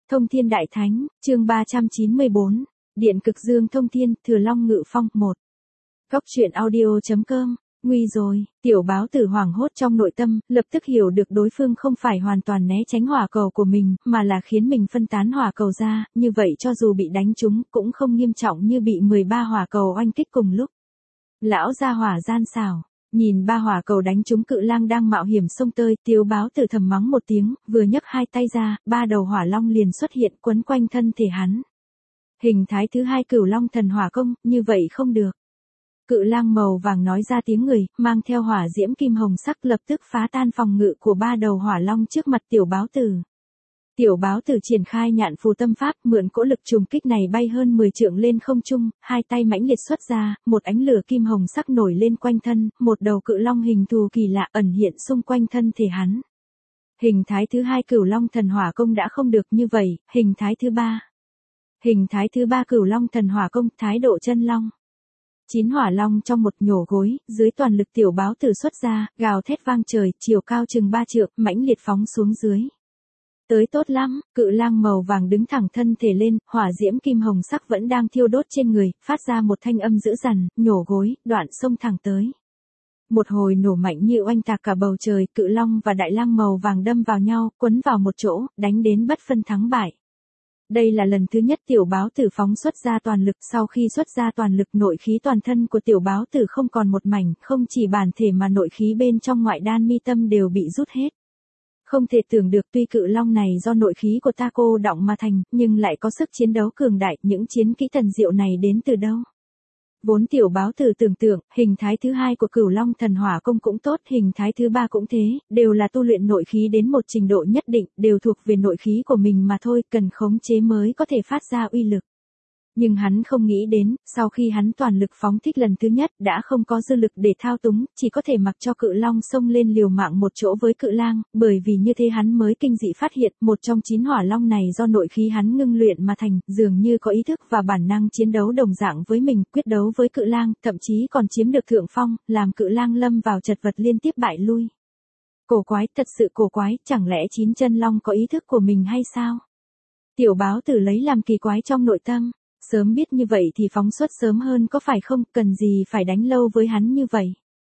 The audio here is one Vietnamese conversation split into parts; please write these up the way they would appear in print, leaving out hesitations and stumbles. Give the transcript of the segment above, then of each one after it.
Thông Thiên Đại Thánh, chương 394, Điện Cực Dương Thông Thiên, Thừa Long Ngự Phong 1. Góc truyện audio.com, nguy rồi, tiểu báo tử hoảng hốt trong nội tâm, lập tức hiểu được đối phương không phải hoàn toàn né tránh hỏa cầu của mình, mà là khiến mình phân tán hỏa cầu ra, như vậy cho dù bị đánh trúng, cũng không nghiêm trọng như bị 13 hỏa cầu oanh kích cùng lúc. Lão gia hỏa gian xảo. Nhìn ba hỏa cầu đánh trúng cự lang đang mạo hiểm xông tơi, tiểu báo tử thầm mắng một tiếng, vừa nhấc hai tay ra, ba đầu hỏa long liền xuất hiện quấn quanh thân thể hắn. Hình thái thứ hai Cửu Long Thần Hỏa Công, như vậy không được. Cự lang màu vàng nói ra tiếng người, mang theo hỏa diễm kim hồng sắc lập tức phá tan phòng ngự của ba đầu hỏa long trước mặt tiểu báo tử. Tiểu báo tử triển khai nhạn phù tâm pháp, mượn cỗ lực trùng kích này bay hơn 10 trượng lên không trung, hai tay mãnh liệt xuất ra, một ánh lửa kim hồng sắc nổi lên quanh thân, một đầu cự long hình thù kỳ lạ ẩn hiện xung quanh thân thể hắn. Hình thái thứ hai Cửu Long Thần Hỏa Công đã không được như vậy, hình thái thứ ba. Hình thái thứ ba Cửu Long Thần Hỏa Công, thái độ chân long. 9 hỏa long trong một nhổ gối, dưới toàn lực tiểu báo tử xuất ra, gào thét vang trời, chiều cao chừng 3 trượng, mãnh liệt phóng xuống dưới. Tới tốt lắm, cự lang màu vàng đứng thẳng thân thể lên, hỏa diễm kim hồng sắc vẫn đang thiêu đốt trên người, phát ra một thanh âm dữ dằn, nhổ gối, đoạn xông thẳng tới. Một hồi nổ mạnh như oanh tạc cả bầu trời, cự long và đại lang màu vàng đâm vào nhau, quấn vào một chỗ, đánh đến bất phân thắng bại. Đây là lần thứ nhất tiểu báo tử phóng xuất ra toàn lực, sau khi xuất ra toàn lực nội khí toàn thân của tiểu báo tử không còn một mảnh, không chỉ bản thể mà nội khí bên trong ngoại đan mi tâm đều bị rút hết. Không thể tưởng được tuy cự long này do nội khí của ta cô đọng mà thành, nhưng lại có sức chiến đấu cường đại, những chiến kỹ thần diệu này đến từ đâu? Vốn tiểu báo tử tưởng tượng, hình thái thứ hai của Cửu Long Thần Hỏa Công cũng tốt, hình thái thứ ba cũng thế, đều là tu luyện nội khí đến một trình độ nhất định, đều thuộc về nội khí của mình mà thôi, cần khống chế mới có thể phát ra uy lực. Nhưng hắn không nghĩ đến, sau khi hắn toàn lực phóng thích lần thứ nhất đã không có dư lực để thao túng, chỉ có thể mặc cho cự long xông lên liều mạng một chỗ với cự lang, bởi vì như thế hắn mới kinh dị phát hiện, một trong 9 hỏa long này do nội khí hắn ngưng luyện mà thành, dường như có ý thức và bản năng chiến đấu đồng dạng với mình, quyết đấu với cự lang, thậm chí còn chiếm được thượng phong, làm cự lang lâm vào chật vật liên tiếp bại lui. Cổ quái, thật sự cổ quái, chẳng lẽ 9 chân long có ý thức của mình hay sao? Tiểu báo tử lấy làm kỳ quái trong nội tâm. Sớm biết như vậy thì phóng xuất sớm hơn có phải không, cần gì phải đánh lâu với hắn như vậy.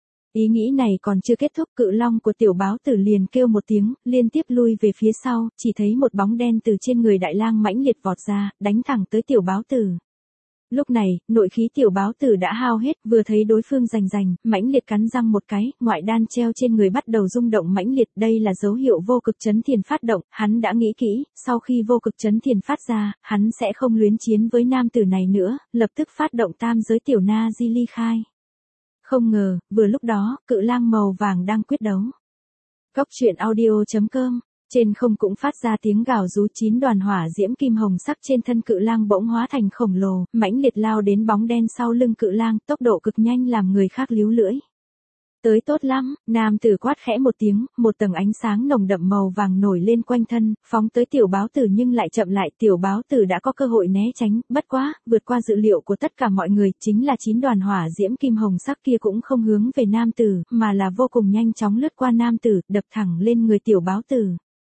Ý nghĩ này còn chưa kết thúc, cự long của tiểu báo tử liền kêu một tiếng, liên tiếp lui về phía sau, chỉ thấy một bóng đen từ trên người đại lang mãnh liệt vọt ra, đánh thẳng tới tiểu báo tử. Lúc này, nội khí tiểu báo tử đã hao hết, vừa thấy đối phương rành, mãnh liệt cắn răng một cái, ngoại đan treo trên người bắt đầu rung động mãnh liệt, đây là dấu hiệu vô cực chấn thiền phát động, hắn đã nghĩ kỹ, sau khi vô cực chấn thiền phát ra, hắn sẽ không luyến chiến với nam tử này nữa, lập tức phát động tam giới tiểu na di ly khai. Không ngờ, vừa lúc đó, cự lang màu vàng đang quyết đấu. Góc truyện audio.com. Trên không cũng phát ra tiếng gào rú, 9 đoàn hỏa diễm kim hồng sắc trên thân cự lang bỗng hóa thành khổng lồ, mãnh liệt lao đến bóng đen sau lưng cự lang, tốc độ cực nhanh làm người khác líu lưỡi. Tới tốt lắm, nam tử quát khẽ một tiếng, một tầng ánh sáng nồng đậm màu vàng nổi lên quanh thân, phóng tới tiểu báo tử nhưng lại chậm lại, tiểu báo tử đã có cơ hội né tránh, bất quá, vượt qua dự liệu của tất cả mọi người, chính là 9 đoàn hỏa diễm kim hồng sắc kia cũng không hướng về nam tử, mà là vô cùng nhanh chóng lướt qua nam tử, đập thẳng lên người tiểu báo tử.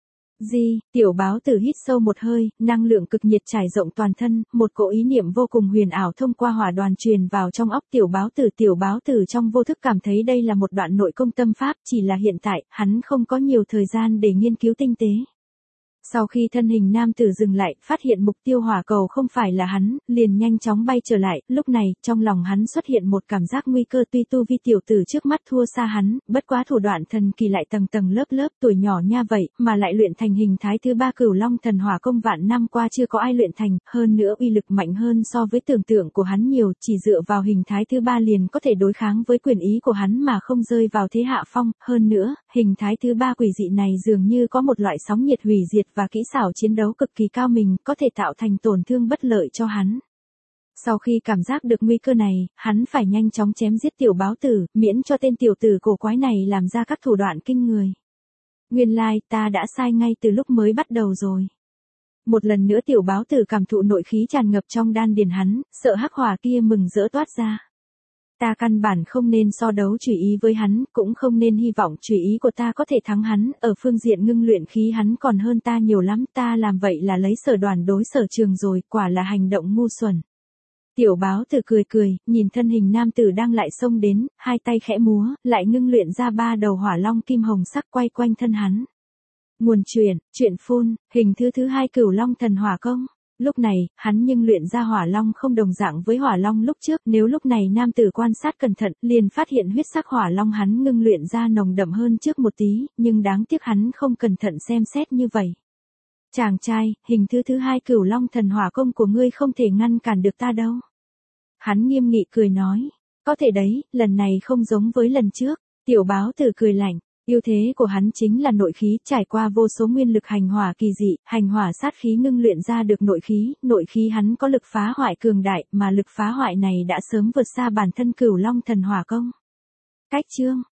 Tiểu báo tử hít sâu một hơi, năng lượng cực nhiệt trải rộng toàn thân, một cỗ ý niệm vô cùng huyền ảo thông qua hỏa đoàn truyền vào trong óc tiểu báo tử trong vô thức cảm thấy đây là một đoạn nội công tâm pháp, chỉ là hiện tại, hắn không có nhiều thời gian để nghiên cứu tinh tế. Sau khi thân hình nam tử dừng lại, phát hiện mục tiêu hỏa cầu không phải là hắn, liền nhanh chóng bay trở lại, lúc này, trong lòng hắn xuất hiện một cảm giác nguy cơ, tuy tu vi tiểu tử trước mắt thua xa hắn, bất quá thủ đoạn thần kỳ lại tầng tầng lớp, tuổi nhỏ nha vậy, mà lại luyện thành hình thái thứ ba Cửu Long Thần Hỏa Công vạn năm qua chưa có ai luyện thành, hơn nữa uy lực mạnh hơn so với tưởng tượng của hắn nhiều, chỉ dựa vào hình thái thứ ba liền có thể đối kháng với quyền ý của hắn mà không rơi vào thế hạ phong, hơn nữa, hình thái thứ ba quỷ dị này dường như có một loại sóng nhiệt hủy diệt và kỹ xảo chiến đấu cực kỳ cao mình, có thể tạo thành tổn thương bất lợi cho hắn. Sau khi cảm giác được nguy cơ này, hắn phải nhanh chóng chém giết tiểu báo tử, miễn cho tên tiểu tử cổ quái này làm ra các thủ đoạn kinh người. Nguyên lai, ta đã sai ngay từ lúc mới bắt đầu rồi. Một lần nữa tiểu báo tử cảm thụ nội khí tràn ngập trong đan điền hắn, sợ hắc hỏa kia mừng rỡ toát ra. Ta căn bản không nên so đấu chủy ý với hắn, cũng không nên hy vọng chủy ý của ta có thể thắng hắn, ở phương diện ngưng luyện khí hắn còn hơn ta nhiều lắm, ta làm vậy là lấy Sở Đoàn đối Sở Trường rồi, quả là hành động ngu xuẩn. Tiểu báo tử cười cười, nhìn thân hình nam tử đang lại xông đến, hai tay khẽ múa, lại ngưng luyện ra 3 đầu hỏa long kim hồng sắc quay quanh thân hắn. Nguồn truyện phun, hình thứ 2 Cửu Long Thần Hỏa Công. Lúc này, hắn nhưng luyện ra hỏa long không đồng dạng với hỏa long lúc trước, nếu lúc này nam tử quan sát cẩn thận, liền phát hiện huyết sắc hỏa long hắn ngưng luyện ra nồng đậm hơn trước một tí, nhưng đáng tiếc hắn không cẩn thận xem xét như vậy. Chàng trai, hình thứ 2 Cửu Long Thần Hỏa Công của ngươi không thể ngăn cản được ta đâu. Hắn nghiêm nghị cười nói, có thể đấy, lần này không giống với lần trước. Tiểu báo tử cười lạnh. Ưu thế của hắn chính là nội khí, trải qua vô số nguyên lực hành hỏa kỳ dị, hành hỏa sát khí ngưng luyện ra được nội khí hắn có lực phá hoại cường đại, mà lực phá hoại này đã sớm vượt xa bản thân Cửu Long Thần Hỏa Công. Cách chương